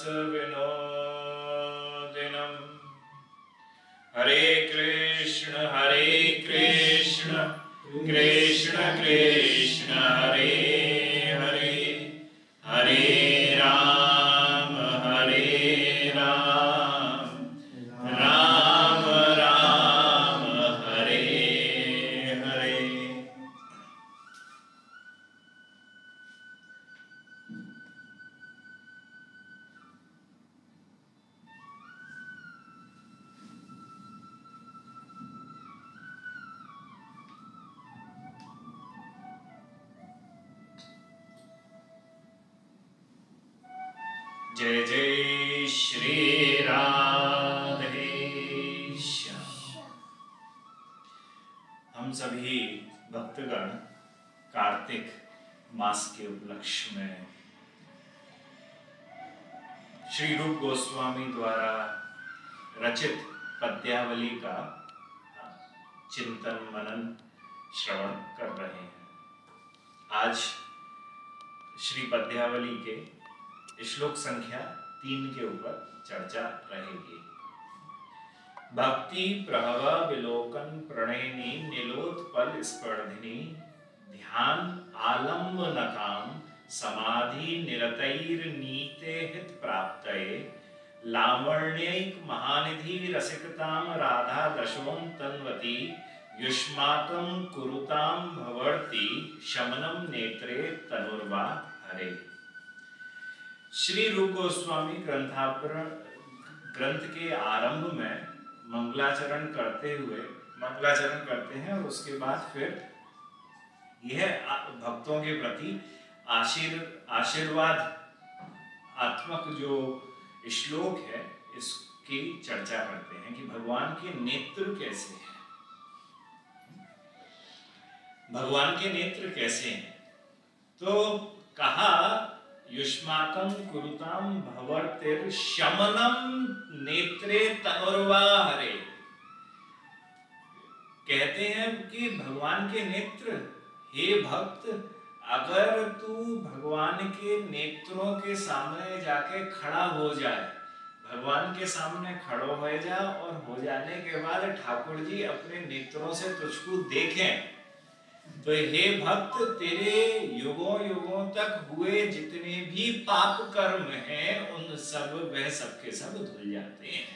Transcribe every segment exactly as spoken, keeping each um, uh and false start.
विनोदिनम् हरे कृष्ण हरे कृष्ण कृष्ण कृष्ण हरे हरे हरे राम हरे राम राम राम हरे हरे। जय जय श्री राधेश्याम। हम सभी भक्तगण कार्तिक मास के उपलक्ष्य में श्री रूप गोस्वामी द्वारा रचित पद्यावली का चिंतन मनन श्रवण कर रहे हैं। आज श्री पद्यावली के श्लोक संख्या तीन के ऊपर चर्चा रहेगी। भक्ति प्रभवा विलोकन प्रणयनी नीलोत्पल स्पर्धिनी ध्यान आलम्बनकाम समाधि निरतैर नीते हित प्राप्तये लावण्यैक महानिधि रसिकताम राधा दशों तन्वती युष्माकं कुरुताम भवर्ति शमनम नेत्रे तनुर्वा हरे। श्री रूप गोस्वामी ग्रंथापरण ग्रंथ के आरंभ में मंगलाचरण करते हुए मंगलाचरण करते हैं और उसके बाद फिर यह भक्तों के प्रति आशीर आशीर्वाद आत्मक जो श्लोक है इसकी चर्चा करते हैं कि भगवान के नेत्र कैसे हैं, भगवान के नेत्र कैसे हैं। तो कहा युष्माकं कुरुताम भवर्तिर शमनम नेत्रे तनुर्वा हरे। कहते हैं कि भगवान के नेत्र, हे भक्त, अगर तू भगवान के नेत्रों के सामने जाके खड़ा हो जाए, भगवान के सामने खड़ो हो जा और हो जाने के बाद ठाकुर जी अपने नेत्रों से तुझको देखें तो हे भक्त, तेरे युगों युगों तक हुए जितने भी पाप कर्म हैं उन सब वह सब के सब धुल जाते हैं।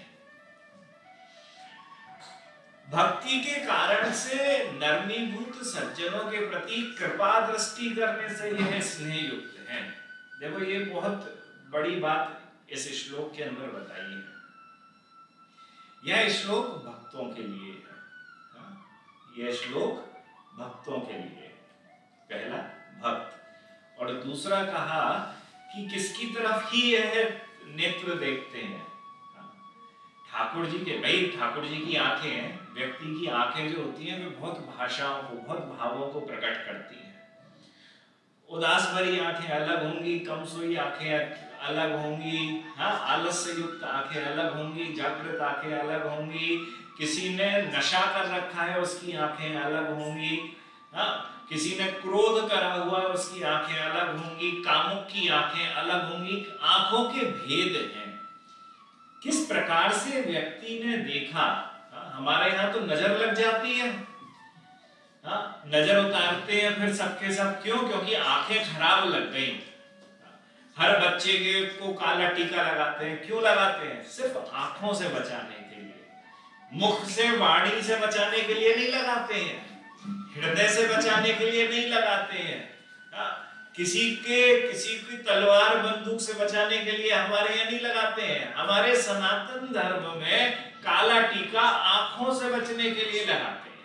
भक्ति के कारण से नरमीभूत सज्जनों के प्रति कृपा दृष्टि करने से यह स्नेह युक्त है। देखो ये बहुत बड़ी बात इस श्लोक के अंदर बताई है। यह श्लोक भक्तों के लिए है। यह श्लोक भक्तों के लिए, पहला भक्त, और दूसरा कहा कि किसकी तरफ ही यह नेत्र देखते हैं, ठाकुर जी के। भाई ठाकुर जी की आंखें हैं, व्यक्ति की आंखें जो होती हैं वे बहुत भाषाओं को, बहुत भावों को प्रकट करती हैं। उदास भरी आंखें अलग होंगी, कम सोई आंखें अलग होंगी, हाँ, आलस्य युक्त आंखें अलग होंगी, जागृत आंखें अलग होंगी, किसी ने नशा कर रखा है उसकी आंखें अलग होंगी, हाँ, किसी ने क्रोध करा हुआ है उसकी आंखें अलग होंगी, कामुक की आंखें अलग होंगी। आंखों के भेद हैं, किस प्रकार से व्यक्ति ने देखा। हाँ, हमारे यहाँ तो नजर लग जाती है, हाँ, नजर उतारते हैं फिर सबके सब, क्यों? क्योंकि आंखें खराब लग गई। हर बच्चे के को काला टीका लगाते हैं, क्यों लगाते हैं? सिर्फ आंखों से बचाने के लिए, मुख से वाणी से बचाने के लिए नहीं लगाते हैं, हृदय से बचाने के लिए नहीं लगाते हैं, आ, किसी के किसी की तलवार बंदूक से बचाने के लिए हमारे यहाँ नहीं लगाते हैं। हमारे सनातन धर्म में काला टीका आंखों से बचने के लिए लगाते हैं।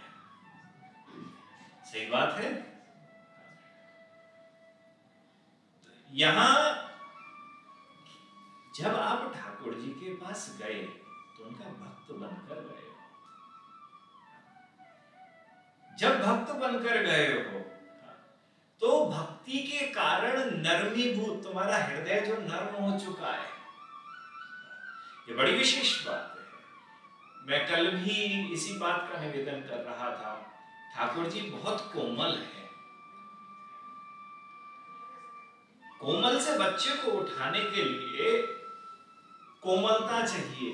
सही बात है। यहां जब आप ठाकुर जी के पास गए तो उनका भक्त बनकर गए। जब भक्त बनकर गए हो तो भक्ति के कारण नरमीभूत, तुम्हारा हृदय जो नर्म हो चुका है, ये बड़ी विशेष बात है। मैं कल भी इसी बात का निवेदन कर रहा था। ठाकुर जी बहुत कोमल है। कोमल से बच्चे को उठाने के लिए कोमलता चाहिए,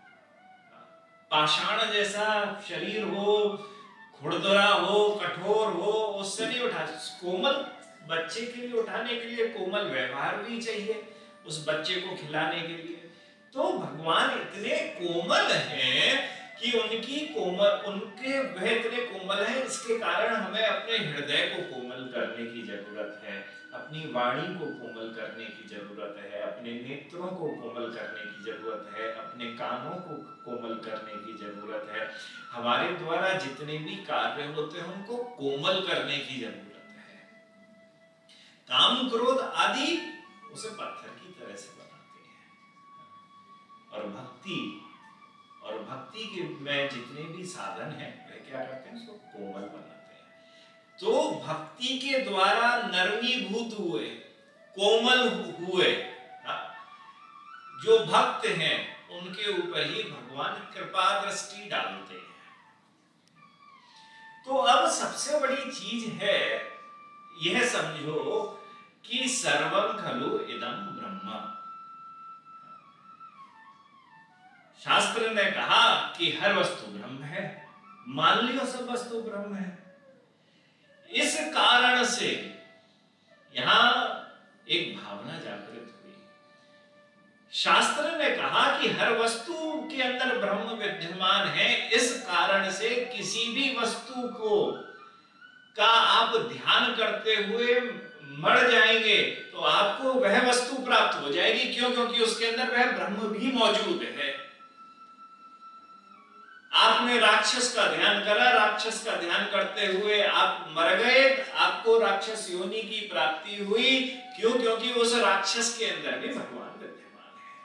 पाषाण जैसा शरीर हो, खुरदरा हो, कठोर हो, उससे नहीं उठा। कोमल बच्चे के लिए उठाने के लिए कोमल व्यवहार भी चाहिए उस बच्चे को खिलाने के लिए। तो भगवान इतने कोमल हैं कि उनकी कोमल उनके वह इतने कोमल हैं, इसके कारण हमें अपने हृदय को कोमल करने की जरूरत है, अपनी वाणी को कोमल करने की जरूरत है, अपने नेत्रों को कोमल करने की जरूरत है, अपने कानों को कोमल करने की जरूरत है। हमारे द्वारा जितने भी कार्य होते हैं उनको कोमल करने की जरूरत है। काम क्रोध आदि उसे पत्थर की तरह से बनाते हैं, और भक्ति और भक्ति के में जितने भी साधन हैं वे क्या करते हैं, उसको कोमल बनाते हैं। तो भक्ति के द्वारा नरमीभूत हुए, कोमल हुए जो भक्त हैं उनके ऊपर ही भगवान कृपा दृष्टि डालते हैं। तो अब सबसे बड़ी चीज है यह समझो कि सर्वं खलु इदं ब्रह्म। शास्त्र ने कहा कि हर वस्तु ब्रह्म है, मान लियो सब वस्तु ब्रह्म है। इस कारण से यहां एक भावना जागृत हुई। शास्त्र ने कहा कि हर वस्तु के अंदर ब्रह्म विद्यमान है, इस कारण से किसी भी वस्तु को का आप ध्यान करते हुए मर जाएंगे तो आपको वह वस्तु प्राप्त हो जाएगी। क्यों? क्योंकि उसके अंदर वह ब्रह्म भी मौजूद है। आपने राक्षस का ध्यान करा, राक्षस का ध्यान करते हुए आप मर गए, आपको राक्षस योनि की प्राप्ति हुई। क्यों? क्योंकि उस राक्षस के अंदर भी भगवान विद्यमान है।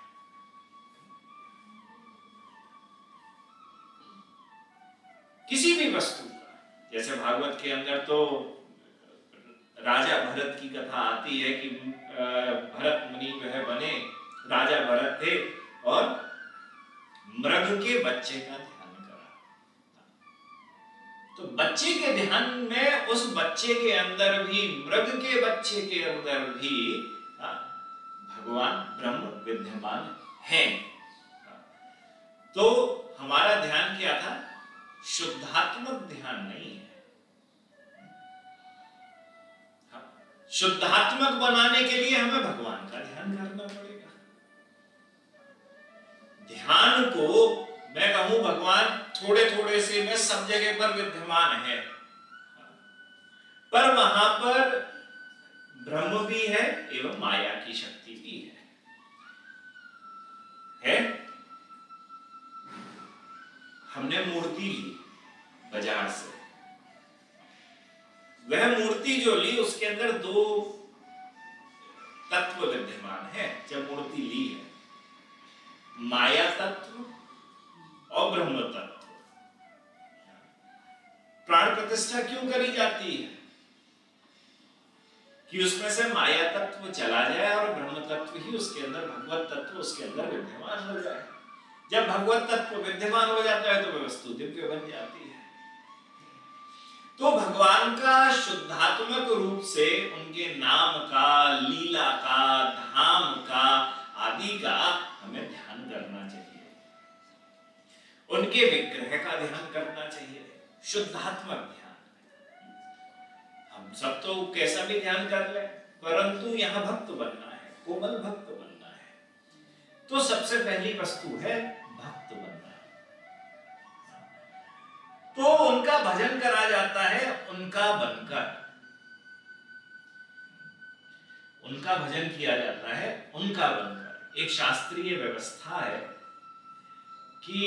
किसी भी वस्तु का, जैसे भागवत के अंदर तो राजा भरत की कथा आती है कि भरत मुनि वह बने, राजा भरत थे और मृग के बच्चे का ध्यान करा। तो बच्चे के ध्यान में उस बच्चे के अंदर भी, मृग के बच्चे के अंदर भी भगवान ब्रह्म विद्यमान है। तो हमारा ध्यान क्या था? शुद्धात्मक ध्यान नहीं है। शुद्धात्मक बनाने के लिए हमें भगवान का ध्यान करना पड़ेगा। ध्यान को मैं कहूं भगवान थोड़े थोड़े से में सब जगह पर विद्यमान है, पर वहां पर ब्रह्म भी है एवं माया की शक्ति भी है, है? हमने मूर्ति ली बाजार से, वह मूर्ति जो ली उसके अंदर दो तत्व विद्यमान है। जब मूर्ति ली है, माया तत्व और ब्रह्म तत्व। प्राण प्रतिष्ठा क्यों करी जाती है? कि उसमें से माया तत्व चला जाए और ब्रह्म तत्व ही उसके अंदर, भगवत तत्व उसके अंदर विद्यमान हो जाए। जब भगवत तत्व विद्यमान हो जाता है तो वह वस्तु दिव्य बन जाती है। तो भगवान का शुद्धात्मक रूप से उनके नाम का, लीला का, धाम का आदि का हमें ध्यान करना चाहिए। उनके विग्रह का ध्यान करना चाहिए, शुद्धात्मक ध्यान। हम सब तो कैसा भी ध्यान कर ले, परंतु यहाँ भक्त बनना है, कोमल भक्त बनना है। तो सबसे पहली वस्तु है भक्त बनना। तो उनका भजन करा जाता है उनका बनकर, उनका भजन किया जाता है उनका बनकर। एक शास्त्रीय व्यवस्था है कि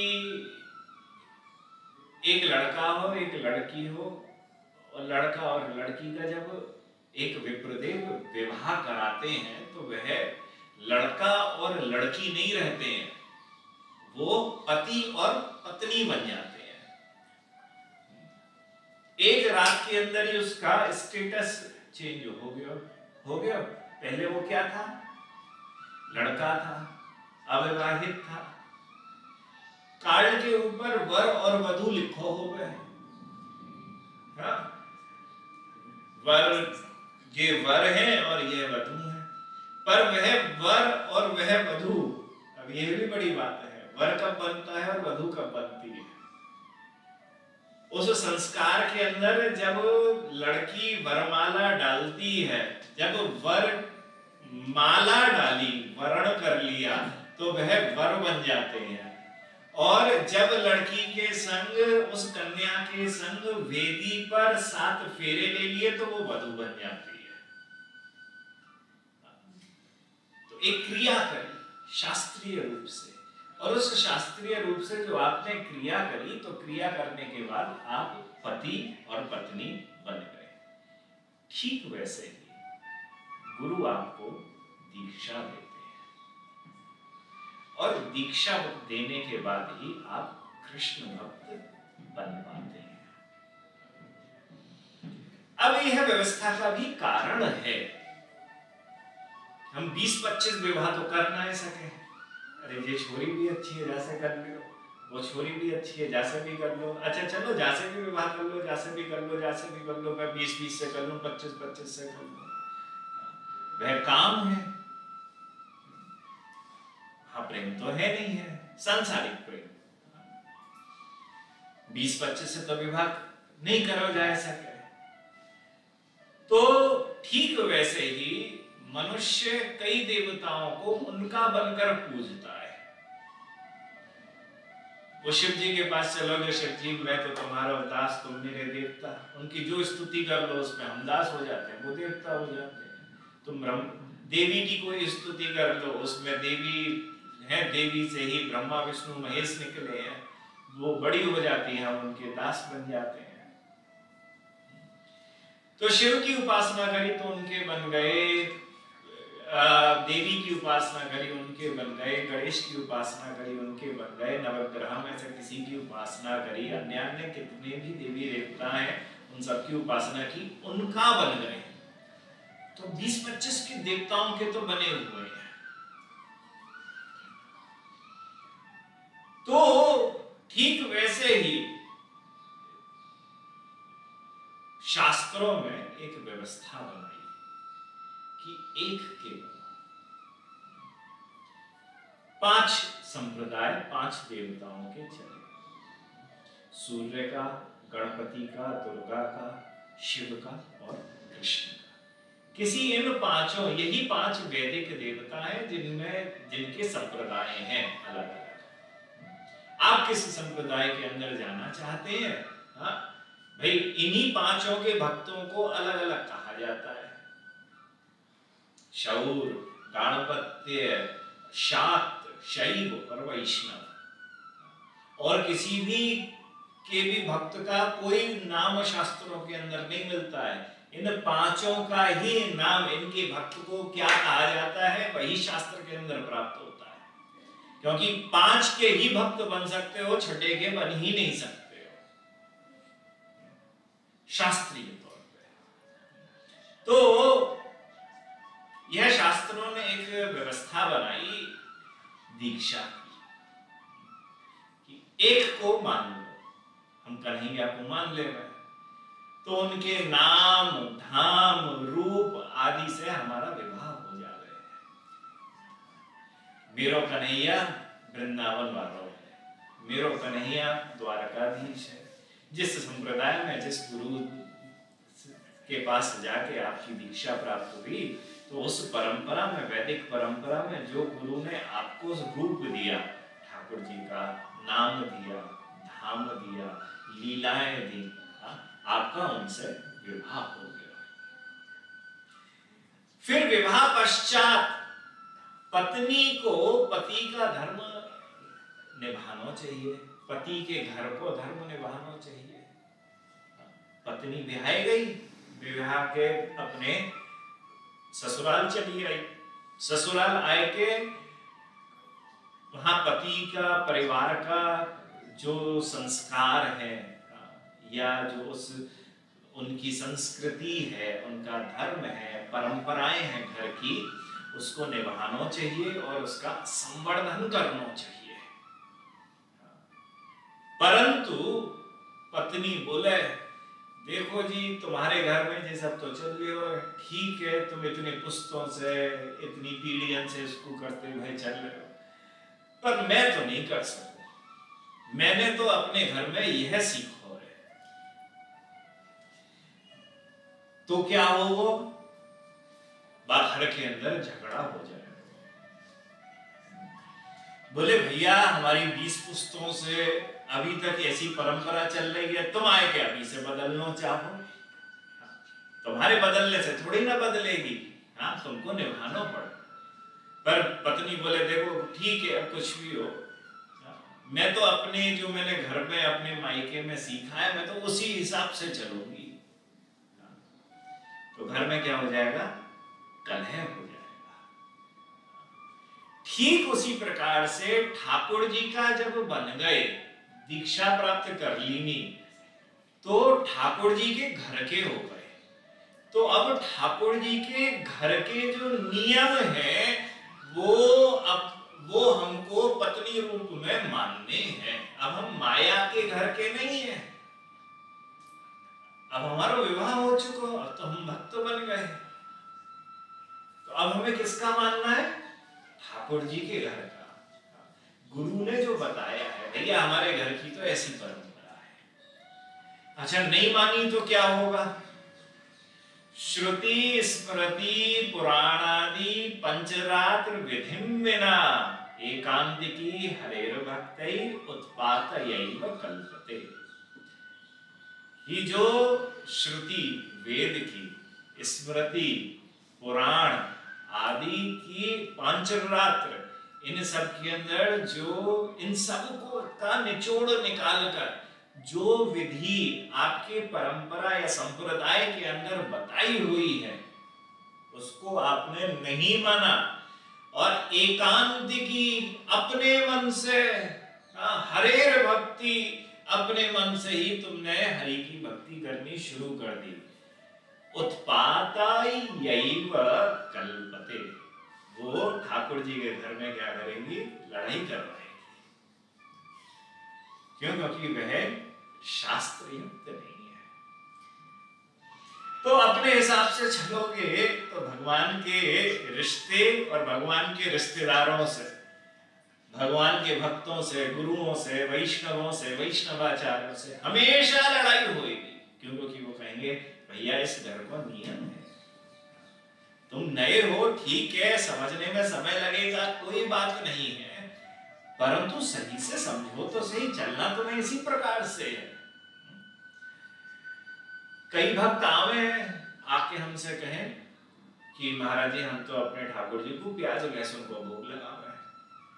एक लड़का हो, एक लड़की हो, और लड़का और लड़की का जब एक विप्रदेव विवाह कराते हैं तो वह लड़का और लड़की नहीं रहते हैं, वो पति और पत्नी बन जाते हैं। एक रात के अंदर ही उसका स्टेटस चेंज हो गया हो गया पहले वो क्या था? लड़का था, अविवाहित था। कार्ड के ऊपर वर और वधू लिखो हो गए। वर, ये वर है और ये वधू है, पर वह वर और वह वधू अब यह भी बड़ी बात है, वर कब बनता है और वधू कब बनती है। उस संस्कार के अंदर जब लड़की वरमाला डालती है, जब वर माला डाली, वरण कर लिया, तो वह वर बन जाते हैं। और जब लड़की के संग, उस कन्या के संग वेदी पर सात फेरे ले लिए, तो वो वधू बन जाती है। तो एक क्रिया करी शास्त्रीय रूप से, और उस शास्त्रीय रूप से जो आपने क्रिया करी, तो क्रिया करने के बाद आप पति और पत्नी बन गए। ठीक वैसे ही गुरु आपको दीक्षा देते हैं, और दीक्षा देने के बाद ही आप कृष्ण भक्त बन पाते हैं। अब यह व्यवस्था का भी कारण है। हम बीस पच्चीस विवाह तो कर ना सके। अरे ये छोरी भी अच्छी है, जैसे कर लो, वो छोरी भी अच्छी है, जैसे भी कर लो, अच्छा चलो जैसे भी विवाह कर लो, जैसे भी कर लो, जैसे भी कर लो, मैं बीस बीस से कर लूं, पच्चीस पच्चीस से कर लूं। वह काम है, हाँ प्रेम तो है नहीं है, सांसारिक प्रेम। बीस पच्चीस से तो विवाह नहीं करो जा सके। तो ठीक वैसे ही मनुष्य कई देवताओं को उनका बनकर पूजता है। वो शिव जी के पास चलोगे, शिव जी मैं तो तुम्हारा दास, तुम मेरे देवता। उनकी जो स्तुति कर लो उसमें हम दास हो जाते हैं, वो देवता हो जाते हैं। तुम देवी की कोई स्तुति कर लो, उसमें देवी है, देवी से ही ब्रह्मा विष्णु महेश निकले हैं, वो बड़ी हो जाती है, हम उनके दास बन जाते हैं। तो शिव की उपासना करी तो उनके बन गए, देवी की उपासना करी उनके बन गए, गणेश की उपासना करी उनके बन गए, नवग्रह में से किसी की उपासना करी, अन्य अन्य कितने भी देवी देवता हैं उन सब की उपासना की, उनका बन गए। तो बीस पच्चीस के देवताओं के तो बने हुए हैं। तो ठीक वैसे ही शास्त्रों में एक व्यवस्था बनाई कि एक के पांच संप्रदाय, पांच देवताओं के चले, सूर्य का, गणपति का, दुर्गा का, शिव का और कृष्ण का। किसी इन पांचों, यही पांच वैदिक देवता हैं जिनमें जिनके संप्रदाय हैं अलग अलग। आप किस संप्रदाय के अंदर जाना चाहते हैं? हाँ भाई, इन्हीं पांचों के भक्तों को अलग अलग कहा जाता है। शौर, गाणपत्य, शाक्त, शैव और वैष्णव। और किसी भी के भी भक्त का कोई नाम शास्त्रों के अंदर नहीं मिलता है। इन पांचों का ही नाम, इनके भक्त को क्या कहा जाता है, वही शास्त्र के अंदर प्राप्त होता है। क्योंकि पांच के ही भक्त बन सकते हो, छठे के बन ही नहीं सकते हो शास्त्रीय तौर पे। तो यह शास्त्रों ने एक व्यवस्था बनाई दीक्षा की, कि एक को मान लो, हम कन्हैया को मान ले रहे, तो उनके नाम, धाम, रूप आदि से हमारा विवाह हो जावे। मेरो कन्हैया वृंदावन वालों है, मेरो कन्हैया द्वारकाधीश है। जिस संप्रदाय में, जिस गुरु के पास जाके आपकी दीक्षा प्राप्त हुई, तो उस परंपरा में, वैदिक परंपरा में जो गुरु ने आपको रूप दिया, ठाकुर जी का नाम दिया, धाम दिया, लीलाएं दी, आपका उनसे विवाह हो गया। फिर विवाह पश्चात पत्नी को पति का धर्म निभाना चाहिए, पति के घर को धर्म निभाना चाहिए। पत्नी विहाई गई, विवाह के अपने ससुराल चली आई, ससुराल आए के वहां पति का, परिवार का जो संस्कार है या जो उस उनकी संस्कृति है, उनका धर्म है, परंपराएं हैं घर की, उसको निभाना चाहिए और उसका संवर्धन करना चाहिए। परंतु पत्नी बोले, देखो जी तुम्हारे घर में ये सब तो चल रही हो, ठीक है, तुम इतने पुस्तों से, इतनी पीढ़ियों से इसको करते हुए चल रहे हो, पर मैं तो नहीं कर सकूं, मैंने तो अपने घर में यह सीखो है। तो क्या हो, वो बाहर के अंदर झगड़ा हो जाए। बोले भैया हमारी बीस पुस्तों से अभी तक ऐसी परंपरा चल रही है, तुम आए के अभी से बदलना चाहो, तुम्हारे बदलने से थोड़ी ना बदलेगी, हाँ तुमको निभाना पड़े। पर पत्नी बोले देखो ठीक है, अब कुछ भी हो, मैं तो अपने जो मैंने घर में अपने मायके में सीखा है, मैं तो उसी हिसाब से चलूंगी। तो घर में क्या हो जाएगा, कलह हो जाएगा। ठीक उसी प्रकार से ठाकुर जी का जब बन गए, दीक्षा प्राप्त कर लीनी, तो ठाकुर जी के घर के हो गए। तो अब ठाकुर जी के घर के जो नियम हैं वो अब वो हमको पत्नी रूप में मानने हैं। अब हम माया के घर के नहीं हैं, अब हमारा विवाह हो चुका, अब तो हम भक्त बन गए। तो अब हमें किसका मानना है, ठाकुर जी के घर का। गुरु ने जो बताया है भैया हमारे घर की तो ऐसी परंपरा है। अच्छा नहीं मानी तो क्या होगा, श्रुति स्मृति पुराणादि पंचरात्र विधिम विना एकांतिकी हरेर भक्तै उत्पातयैव कल्पते। ये जो श्रुति वेद की, स्मृति पुराण आदि की पंचरात्र, इन सब के अंदर जो इन सब को का निचोड़ निकालकर जो विधि आपके परंपरा या संप्रदाय के अंदर बताई हुई है उसको आपने नहीं माना, और एकांत की अपने मन से हरेर भक्ति, अपने मन से ही तुमने हरि की भक्ति करनी शुरू कर दी। उत्पातायैव कल्पते, वो ठाकुर जी के घर में क्या करेंगी, लड़ाई करवाएंगी। क्यों, क्योंकि वह शास्त्र युक्त नहीं है। तो अपने हिसाब से चलोगे तो भगवान के रिश्ते और भगवान के रिश्तेदारों से, भगवान के भक्तों से, गुरुओं से, वैष्णवों से, वैष्णवाचार्यों से हमेशा लड़ाई होगी। क्यों, क्योंकि वो कहेंगे भैया इस घर को नियम है, तुम नए हो ठीक है, समझने में समय लगेगा, कोई बात नहीं है, परंतु सही से समझो तो सही, चलना तुम्हें इसी प्रकार से है। कई भक्त आवे आके हमसे कहें कि महाराज जी हम तो अपने ठाकुर जी को प्याज लहसुन को भोग लगा रहे हैं,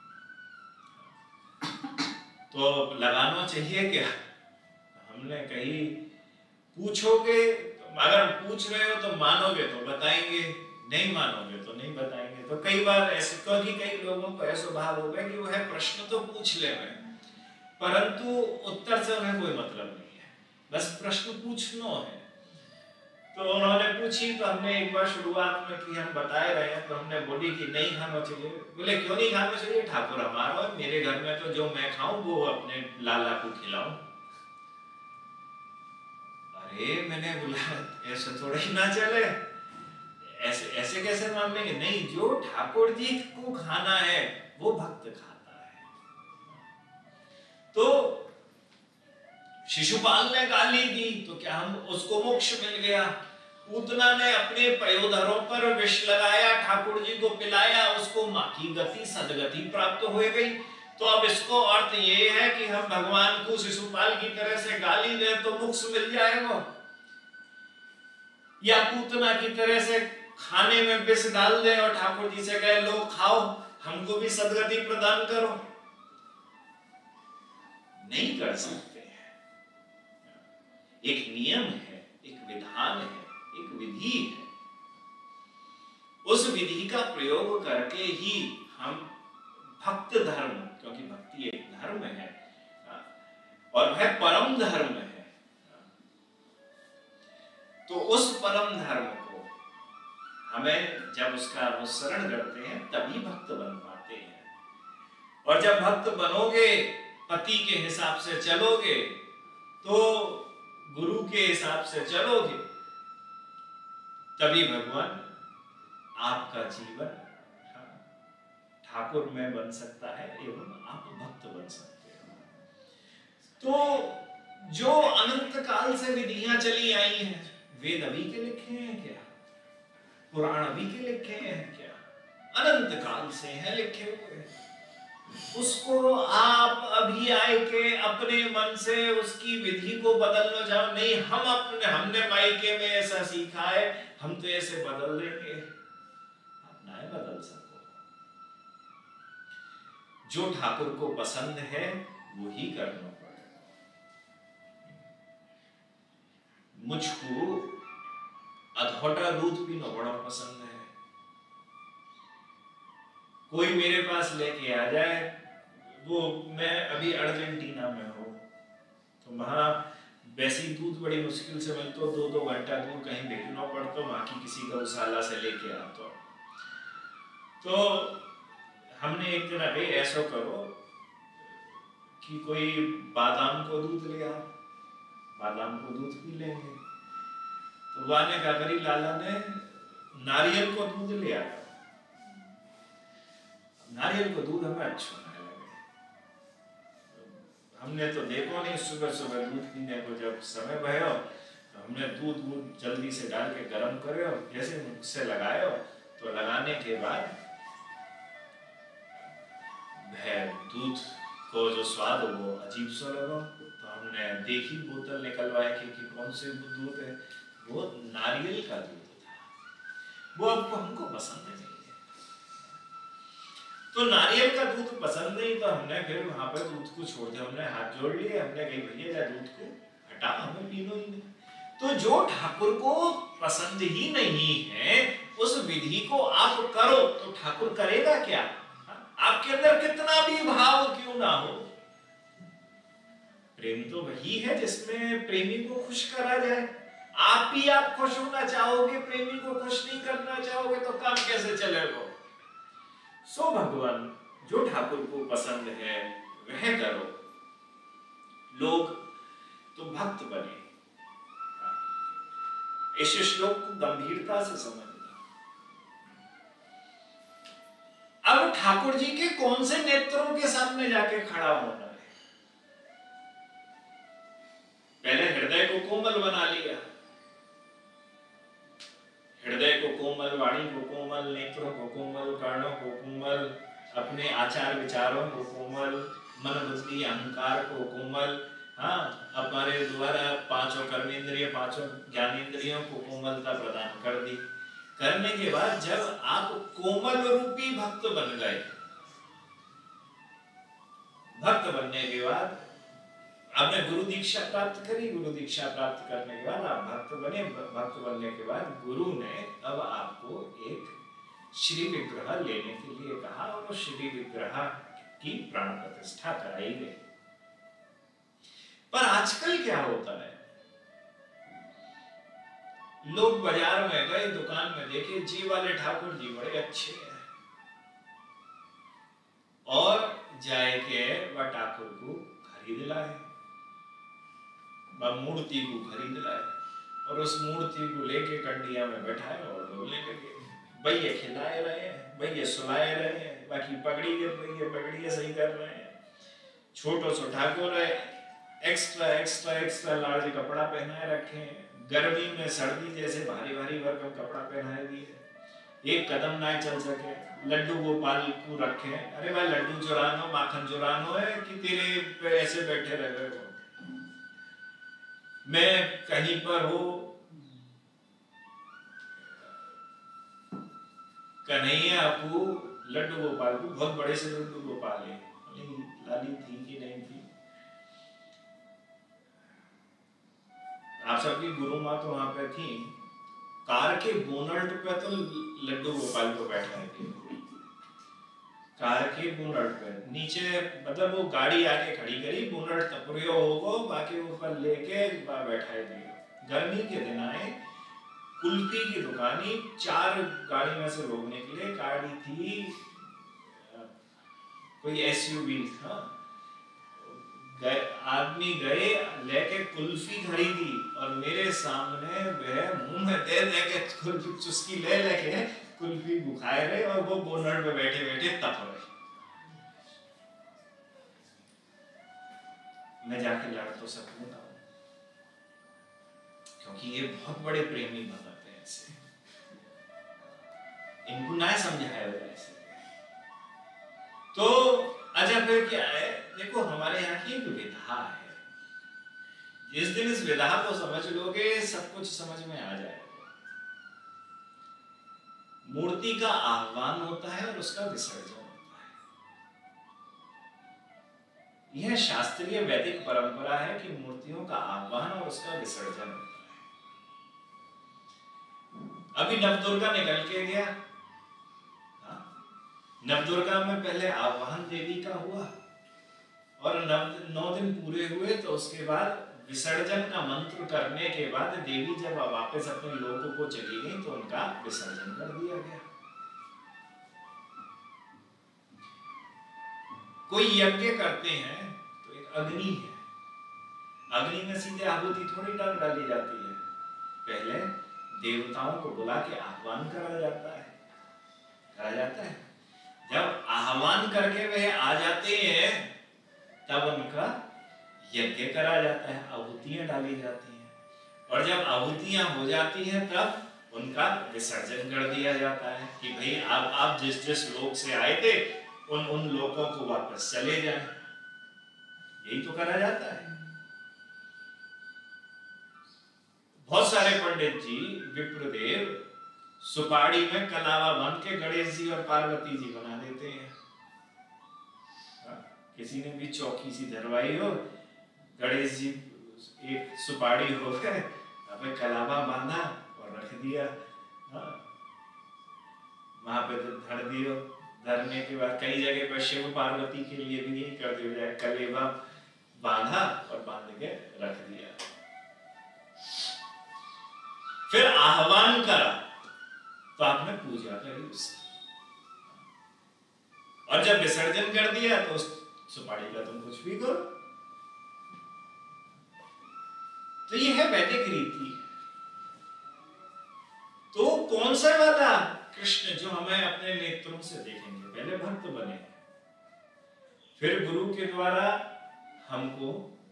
तो लगाना चाहिए क्या? हमने कही पूछोगे, अगर पूछ रहे हो तो मानोगे तो बताएंगे, नहीं मानोगे तो नहीं बताएंगे। तो कई बार ऐसे, क्योंकि कई लोगों को ऐसा भाव हो गया कि वो है प्रश्न तो पूछ ले रहे हैं परंतु उत्तर से उन्हें कोई मतलब नहीं है, बस प्रश्न पूछना है। तो उन्होंने पूछी तो हमने एक बार शुरुआत में कि हम बताए रहे हैं, तो हमने बोली कि नहीं खाना चाहिए। बोले क्यों नहीं खाना चाहिए, ठाकुर हमारा और मेरे घर में तो जो मैं खाऊं वो अपने लाला को खिलाऊं। अरे मैंने बोला ऐसे थोड़ा ही ना चले, ऐसे ऐसे कैसे मान लेंगे? नहीं, जो ठाकुर जी को खाना है वो भक्त खाता है। तो शिशुपाल ने गाली दी तो क्या हम उसको मोक्ष मिल गया? पूतना ने अपने पयोधरों पर विष लगाया, ठाकुर जी को पिलाया, उसको मां की गति सदगति प्राप्त हो गई। तो अब इसको अर्थ ये है कि हम भगवान को शिशुपाल की तरह से गाली दें तो मोक्ष मिल जाएगा, या पूतना की तरह से खाने में विष डाल दे और ठाकुर जी से कहे लो खाओ, हमको भी सदगति प्रदान करो? नहीं कर सकते। एक नियम है, एक विधान है, एक विधि है, उस विधि का प्रयोग करके ही हम भक्त धर्म, क्योंकि भक्ति एक धर्म है और वह परम धर्म है, तो उस परम धर्म को हमें जब उसका अनुसरण करते हैं तभी भक्त बन पाते हैं। और जब भक्त बनोगे, पति के हिसाब से चलोगे, तो गुरु के हिसाब से चलोगे, तभी भगवान आपका जीवन ठाकुर में बन सकता है एवं आप भक्त बन सकते हो। तो जो अनंत काल से विधियां चली आई हैं, वेद अभी के लिखे हैं क्या? पुराण अभी के लिखे हैं क्या? अनंत काल से हैं लिखे हुए। उसको आप अभी आए के अपने मन से उसकी विधि को बदलना चाहो, नहीं हम अपने हमने मायके में ऐसा सीखा है, हम तो ऐसे बदल देंगे, आप नहीं बदल सको। जो ठाकुर को पसंद है वो ही करना पड़ेगा। मुझको अधोटा दूध पीना बड़ा पसंद है। कोई मेरे पास लेके आ जाए, वो मैं अभी अर्जेंटीना में हूँ तो वहाँ वैसी दूध बड़ी मुश्किल से मिलता, तो दो दो घंटा दूर कहीं भेजना पड़ता, वहाँ की किसी गौशाला से लेके आता। तो हमने एक दिन अभी ऐसा करो कि कोई बादाम को दूध ले आ, बादाम को दूध पी लेंगे। तो वहाँ ने क्या करी, लाला ने नारियल को दूध ले आया। नारियल को दूध हमें अच्छा नहीं लगे, हमने तो देखो नहीं, सुबह सुबह दूध पीने को जब समय भयो तो हमने दूध दूध जल्दी से डाल के गर्म करे, जैसे मुझसे लगाए तो लगाने के बाद दूध को जो स्वाद हो वो अजीब सा लगा। तो हमने देखी बोतल निकलवाए कि, कि कौन से दूध है, वो नारियल का दूध था। वो आपको हमको पसंद नहीं है, तो नारियल का दूध पसंद नहीं, तो हमने फिर वहां पर दूध को छोड़ दिया। हमने हाथ जोड़ लिए, हमने कही भैया दूध को हटा, हमें पीनो ही नहीं। तो जो ठाकुर को पसंद ही नहीं है उस विधि को आप करो तो ठाकुर करेगा क्या? आपके अंदर कितना भी भाव क्यों ना हो, प्रेम तो वही है जिसमें प्रेमी को खुश करा जाए। आप भी आप खुश होना चाहोगे, प्रेमी को खुश नहीं करना चाहोगे तो काम कैसे चलेगा? सो भगवान जो ठाकुर को पसंद है वह करो, लोग तो भक्त बने। इस श्लोक को गंभीरता से समझना। अब ठाकुर जी के कौन से नेत्रों के सामने जाके खड़ा होना है? पहले हृदय को कोमल बना लिया, हृदय को कोमल, वाणी को कोमल, नेत्रों को कोमल, कर्णों को कोमल, अपने आचार विचारों को कोमल, मन बुद्धि अहंकार को कोमल, हाँ हमारे द्वारा पांचों कर्मेंद्रिय पांचों ज्ञानेंद्रियों को कोमलता प्रदान कर दी। करने के बाद जब आप कोमल रूपी भक्त बन गए, भक्त बनने के बाद आपने गुरु दीक्षा प्राप्त करी, गुरु दीक्षा प्राप्त करने के बाद आप भक्त बने। भक्त बनने के बाद गुरु ने अब आपको एक श्री विग्रह लेने के लिए कहा और श्री विग्रह की प्राण प्रतिष्ठा कराई गई। पर आजकल क्या होता है, लोग बाजार में गए, दुकान में देखे जी वाले ठाकुर जी बड़े अच्छे हैं, और जाए के वह ठाकुर को खरीद लाए, वह मूर्ति को खरीद लाए और उस मूर्ति को लेके कंडिया में बैठाए और बोलने लगे, भैया खिलाए रहे हैं, भैया सुलाए रहे हैं, बाकी पगड़ी गिर रही है, पगड़ी सही कर रहे हैं, छोटो सो ठाकुर है, एक्स्ट्रा एक्स्ट्रा एक्स्ट्रा लार्ज कपड़ा पहनाए रखे हैं, गर्मी में सर्दी जैसे भारी भारी भरकम कपड़ा पहनाए दिए, एक कदम ना चल सके, लड्डू गोपाल को रखे। अरे भाई लड्डू चुरानो माखन चुरानो है कि तेरे पे ऐसे बैठे रह गए हो? मैं कहीं पर हो, कन्हैया आपको लड्डू गोपाल को, बहुत बड़े से लड्डू गोपाल है, लाली थी कि नहीं थी? आप सबकी गुरु माँ तो वहां पे थी, कार के बोनट पे तो लड्डू गोपाल को बैठाए थे, कार के बोनट पे नीचे, मतलब वो गाड़ी आके खड़ी करी, बोनट तपरियो होगो, बाकी ऊपर लेके बैठाए थे। गर्मी के दिन आए, कुल्फी की दुकानी, चार गाड़ी में से रोकने के लिए गाड़ी थी, कोई एसयूवी था, गए आदमी गए लेके कुल्फी खरीदी और मेरे सामने वह मुंह में दे दे के कुल्फी चुस्की ले लेके कुल्फी खाए रहे और वो बोनट में बैठे बैठे तप रहे। मैं जाके लड़ तो सकूंगा, क्योंकि ये बहुत बड़े प्रेमी भगत हैं, ऐसे इनको ना समझाया हुआ ऐसे। तो अच्छा फिर क्या है, देखो हमारे यहाँ की एक विधा है, जिस दिन इस विधा को समझ लोगे सब कुछ समझ में आ जाएगा। मूर्ति का आह्वान होता है और उसका विसर्जन होता है। यह शास्त्रीय वैदिक परंपरा है कि मूर्तियों का आह्वान और उसका विसर्जन होता है। अभी नवदुर्गा निकल के गया, नवदुर्गा में पहले आह्वान देवी का हुआ और नव नौ दिन पूरे हुए तो उसके बाद विसर्जन का मंत्र करने के बाद देवी जब वापस अपने लोगों को चली गई तो उनका विसर्जन कर दिया गया। कोई यज्ञ करते हैं तो एक अग्नि है, अग्नि में सीधे आहुति थोड़ी डाल डाली जाती है, पहले देवताओं को बुला के आह्वान करा जाता है करा जाता है जब आह्वान करके वह आ जाते हैं तब उनका यज्ञ करा जाता है, आहुतियां डाली जाती हैं, और जब आहुतियां हो जाती हैं तब उनका विसर्जन कर दिया जाता है कि भाई आप आप जिस जिस लोक से आए थे उन उन लोगों को वापस चले जाएं। यही तो करा जाता है। बहुत सारे पंडित जी विप्रदेव सुपाड़ी में कलावा बन के गणेश जी और पार्वती जी बना देते हैं। किसी ने भी चौकी सी धरवाई हो, गणेश जी एक सुपाड़ी हो गए, अब कलावा बांधा और रख दिया, वहां पे तो धर दियो। धरने के बाद कई जगह पर शिव पार्वती के लिए भी यही कर दिया जाए, कलेवा बांधा और बांध के रख दिया। फिर आह्वान करा तो आपने पूजा करी उसकी, और जब विसर्जन कर दिया तो उस सुपाड़ी का तुम कुछ भी करो। तो यह है वैदिक रीति। तो कौन सा वाला कृष्ण जो हमें अपने नेत्रों से देखेंगे? पहले भक्त बने, फिर गुरु के द्वारा हमको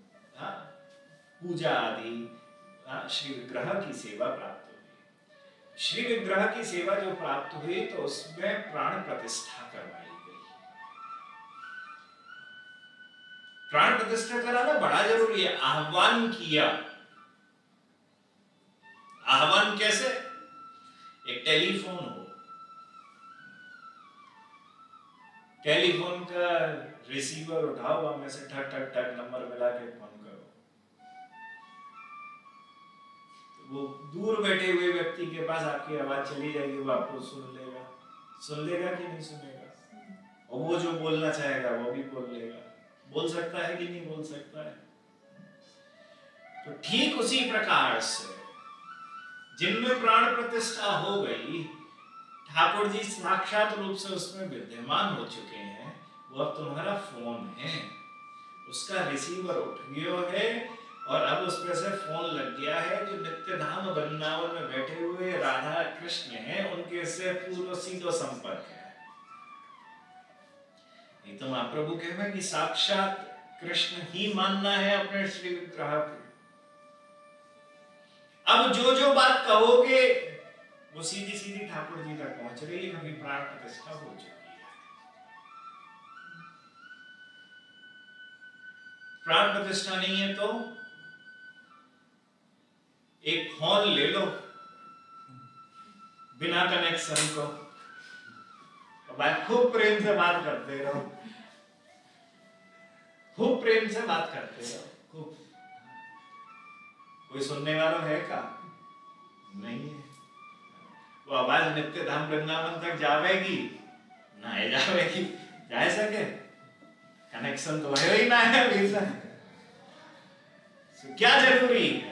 पूजा आदि श्री विग्रह की सेवा प्राप्त हुई। श्री विग्रह की सेवा जो प्राप्त हुई तो उसमें प्राण प्रतिष्ठा करवाई गई। प्राण प्रतिष्ठा कराना बड़ा जरूरी है। आह्वान किया, आह्वान कैसे? एक टेलीफोन हो, टेलीफोन का रिसीवर उठाओ, वहां में से ठक ठक ठक नंबर मिला के फोन करो, तो वो दूर बैठे हुए व्यक्ति के पास आपकी आवाज चली जाएगी, वो आपको सुन लेगा। सुन लेगा कि नहीं सुनेगा? और वो जो बोलना चाहेगा वो भी बोल लेगा। बोल सकता है कि नहीं बोल सकता है? तो ठीक उसी प्रकार से जिनमें प्राण प्रतिष्ठा हो गई, ठाकुर जी साक्षात रूप से उसमें विद्यमान हो चुके हैं। वो अब तुम्हारा फोन है, उसका रिसीवर उठ गया है और अब उसमें से फोन लग गया है। जो नित्य धाम वृंदावन में बैठे हुए राधा कृष्ण हैं, उनके से पूर्व सीधो संपर्क है। ये तो महाप्रभु कहते हैं कि साक्षात कृष्ण ही मानना है अपने श्री विग्रह को। अब जो जो बात कहोगे वो सीधी सीधी ठाकुर जी तक पहुंच रही है, क्योंकि प्राण प्रतिष्ठा हो चुकी है। प्राण प्रतिष्ठा नहीं है तो एक फोन ले लो बिना कनेक्शन को, खूब प्रेम से बात करते रहो, खूब प्रेम से बात करते रहो, खूब। कोई सुनने वाला है का? नहीं है। वो आवाज नित्य धाम वृंदावन तक जावेगी ना जावेगी, जा सके कनेक्शन तो है ही ना है वीजा। so, क्या जरूरी है?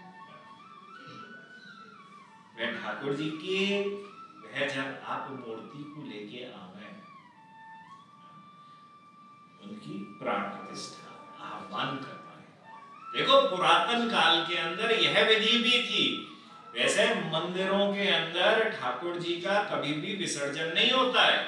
वह ठाकुर जी के वह जब आप मूर्ति को लेके आवे, उनकी प्राण प्रतिष्ठा आह्वान करवाए। देखो पुरातन काल के अंदर यह विधि भी थी वैसे मंदिरों के अंदर ठाकुर जी का कभी भी विसर्जन नहीं होता है,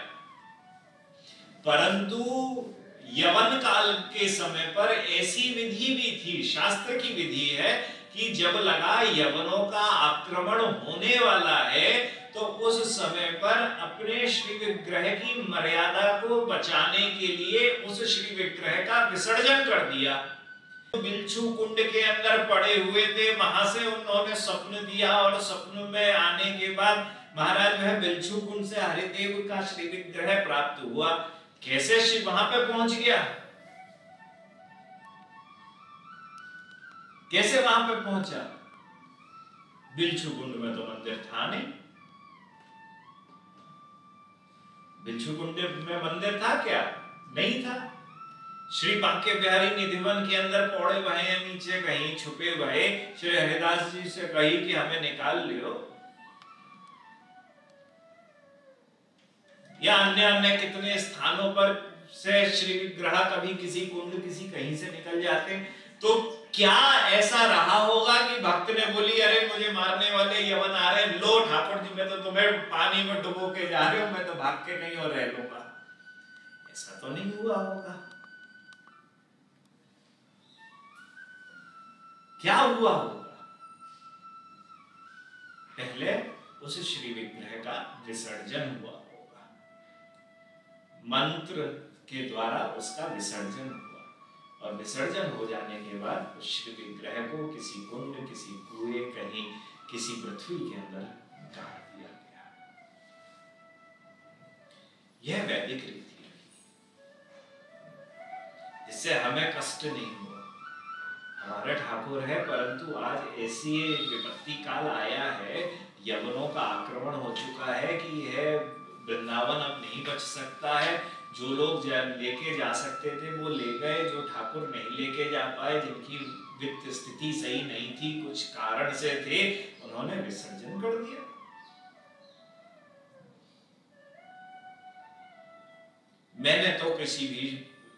परंतु यवन काल के समय पर ऐसी विधि भी थी, शास्त्र की विधि है कि जब लगा यवनों का आक्रमण होने वाला है तो उस समय पर अपने श्री विग्रह की मर्यादा को बचाने के लिए उस श्री विग्रह का विसर्जन कर दिया। बिलछू कुंड के अंदर पड़े हुए थे, वहां से उन्होंने स्वप्न दिया और स्वप्न में आने के बाद महाराज वह बिलछू कुंड से हरिदेव का श्री विग्रह प्राप्त हुआ। कैसे शिव वहां पे पहुंच गया, कैसे वहां पे पहुंचा? बिलछू कुंड में तो मंदिर था नहीं। बिलछू कुंड में मंदिर था क्या? नहीं था। श्री बांके बिहारी निधिवन के अंदर पौड़े बहे नीचे कहीं छुपे बहे, श्री हरिदास जी से कही कि हमें निकाल लियो, या अन्य अन्य कितने स्थानों पर से श्री विग्रह कभी किसी कुंड किसी कहीं से निकल जाते। तो क्या ऐसा रहा होगा कि भक्त ने बोली अरे मुझे मारने वाले यवन आ रहे हैं, लो ठाकुर जी मैं तो तुम्हें पानी में डुबो के जा रहे हो, मैं तो भाग के कहीं और रह लूंगा। ऐसा तो नहीं हुआ होगा। क्या हुआ होगा? पहले उस श्री विग्रह का विसर्जन हुआ होगा, मंत्र के द्वारा उसका विसर्जन हुआ, और विसर्जन हो जाने के बाद उस श्री विग्रह को किसी कुंड, किसी कुएं, कहीं किसी पृथ्वी के अंदर गाड़ दिया गया। यह वैदिक रीति रही, जिससे हमें कष्ट नहीं हुआ। हमारे ठाकुर है, परंतु आज ऐसी विपत्ति काल आया है, यवनों का आक्रमण हो चुका है कि यह वृंदावन अब नहीं बच सकता है। जो लोग लेके जा सकते थे वो ले गए, जो ठाकुर नहीं लेके जा पाए, जिनकी वित्त स्थिति सही नहीं थी, कुछ कारण से थे, उन्होंने विसर्जन कर दिया। मैंने तो किसी भी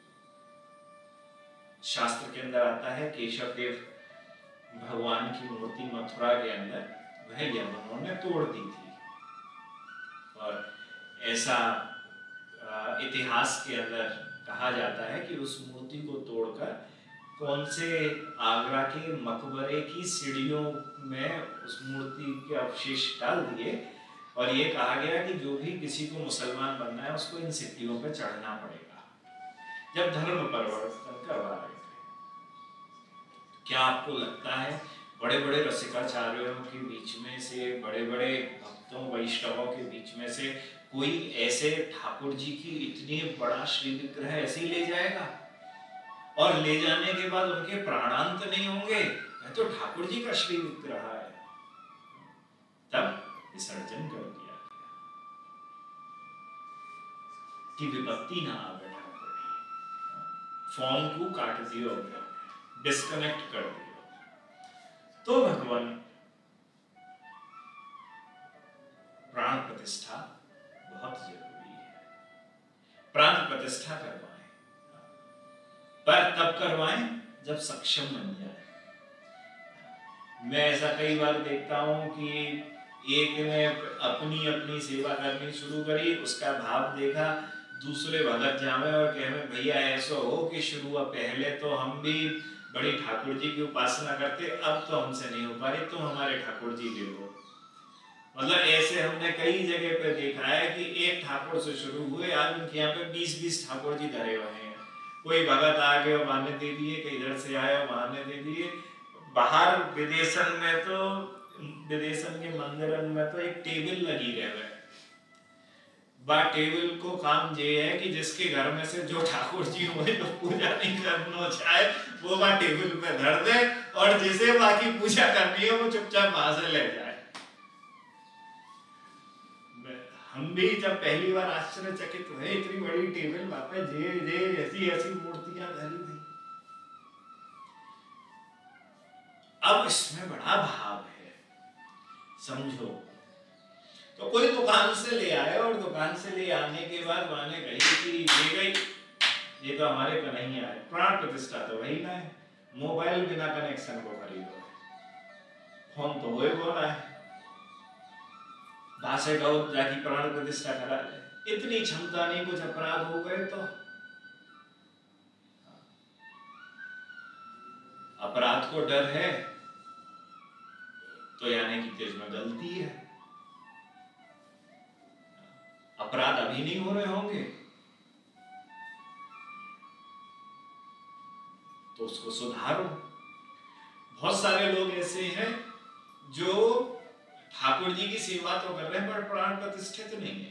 शास्त्र के अंदर आता है केशव देव भगवान की मूर्ति मथुरा के अंदर वह यवनों ने तोड़ दी थी, और ऐसा इतिहास के अंदर कहा जाता है कि उस मूर्ति को तोड़कर कौन से आगरा के मकबरे की सीढ़ियों में उस मूर्ति के अवशेष डाल दिए, और ये कहा गया कि जो भी किसी को मुसलमान बनना है उसको इन सीढ़ियों पर चढ़ना पड़ेगा, जब धर्म परिवर्तन करवा रहे थे। क्या आपको लगता है बड़े बड़े रसिकाचार्यों के बीच में से, बड़े बड़े भक्तों वैष्णवों के बीच में से कोई ऐसे ठाकुर जी की इतनी बड़ा श्री विग्रह ऐसे ही ले जाएगा, और ले जाने के बाद उनके प्राणांत नहीं होंगे? यह तो ठाकुर जी का श्री विग्रह है। तब विसर्जन कर दिया गया कि विपत्ति ना आवे, ठाकुर ने फोन को काट दियो, डिस्कनेक्ट कर दियो। तो भगवान प्राण प्रतिष्ठा बहुत जरूरी है। प्राण प्रतिष्ठा करवाएं, पर तब करवाएं जब सक्षम बन जाए। मैं ऐसा कई बार देखता हूं कि एक ने अपनी अपनी सेवा करनी शुरू करी, उसका भाव देखा, दूसरे भगत जावे और कहे भैया ऐसा हो कि शुरू पहले तो हम भी बड़ी ठाकुर जी की उपासना करते, अब तो हमसे नहीं हो पा रही, तो हमारे ठाकुर जी ले लो। मतलब ऐसे हमने कई जगह पे देखा है कि एक ठाकुर से शुरू हुए, आज उनके यहाँ पे बीस बीस ठाकुर जी धरे हुए हैं। कोई भगत आ गए माने दे दिए, कई इधर से आए माने दे दिए। बाहर विदेशन में तो विदेशन के मंदिरन में तो एक टेबल लगी रहे, बा टेबल को काम ये है कि जिसके घर में से जो ठाकुर जी हुए तो पूजा नहीं करना चाहे वो बा टेबल पे धर दे, और जिसे बाकी पूजा करनी है वो चुपचाप वहां से ले जाए। हम भी जब पहली बार आश्चर्यचकित हुए, इतनी बड़ी टेबल बापे जे जे ऐसी ऐसी मूर्तियां धरी थी। अब इसमें बड़ा भाव है, समझो। तो कोई दुकान से ले आए, और दुकान से ले आने के बाद माने गई कि ये गई, ये तो हमारे कन्हैया है। प्राण प्रतिष्ठा तो वही ना है। मोबाइल बिना कनेक्शन को खरीदो, फोन तो वही बोला है, दासे गौ जाकी प्राण प्रतिष्ठा करा ले, इतनी क्षमता नहीं, कुछ अपराध हो गए तो अपराध को डर है तो यानी कि तेज में गलती है। अपराध अभी नहीं हो रहे होंगे तो उसको सुधारो। बहुत सारे लोग ऐसे हैं जो ठाकुर जी की सेवा तो कर रहे हैं पर प्राण प्रतिष्ठित तो नहीं है।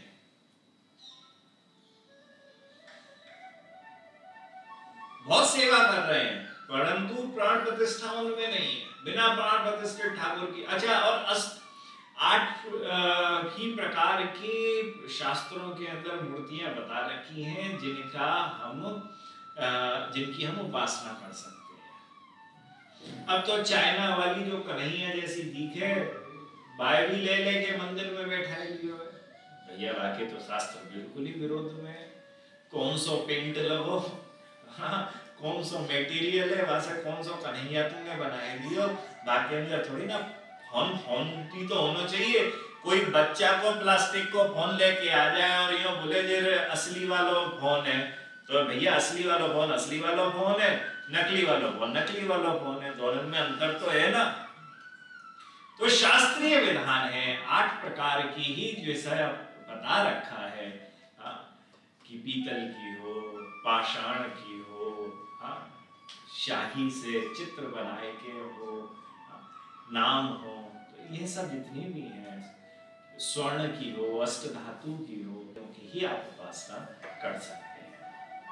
बहुत सेवा कर रहे हैं परंतु प्राण प्रतिष्ठा उनमें नहीं है, बिना प्राण प्रतिष्ठित ठाकुर की। अच्छा, और अस्त आठ ही प्रकार के शास्त्रों के अंदर मूर्तियां बता रखी हैं जिनका हम जिनकी हम उपासना कर सकते हैं। अब तो चाइना वाली जो कन्हैया जैसी दिखे बाय भी ले लेके मंदिर में बैठाए लियो है भैया, बाकी तो शास्त्र बिल्कुल ही विरोध में है। कौन सो पेंट लगो, हाँ, कौन सो मटेरियल है, वैसे कौन सो कन्हैया तुमने बनाए दियो, बाकी अंदर थोड़ी ना फोन फोन भी तो होना चाहिए। कोई बच्चा को प्लास्टिक को फोन लेके आ जाए और यूं बोले जे असली वाला फोन है, तो भैया असली वाला फोन असली वाला फोन है, नकली वाला फोन नकली वाला फोन है, दोनों में अंतर तो है ना। तो शास्त्रीय विधान है, आठ प्रकार की ही जैसा बता रखा है कि पीतल की हो, पाषाण की हो, हाँ, शाही से चित्र बनाए के हो, नाम हो, तो ये सब जितनी भी हैं, स्वर्ण की हो, अष्ट धातु की हो, क्योंकि ही आप उपासना कर सकते हैं।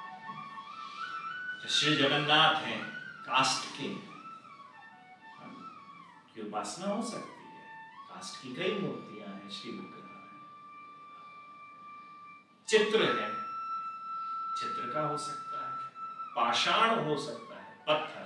तो श्री जगन्नाथ हैं काष्ठ के, की उपासना हो सकती है। काष्ठ की कई मूर्तियां हैं, श्री विग्रह है, चित्र है, चित्र का हो सकता है, पाषाण हो सकता है, पत्थर।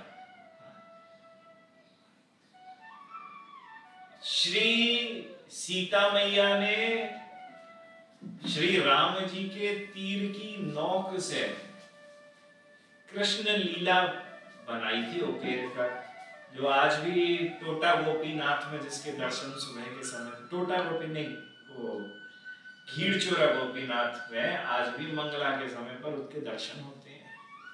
श्री सीता मैया ने श्री राम जी के तीर की नोक से कृष्ण लीला बनाई थी उकेर कर, जो आज भी टोटा गोपीनाथ में जिसके दर्शन सुबह के समय, टोटा गोपी नहीं, वो खीरचोरा गोपीनाथ में आज भी मंगला के समय पर उसके दर्शन होते हैं।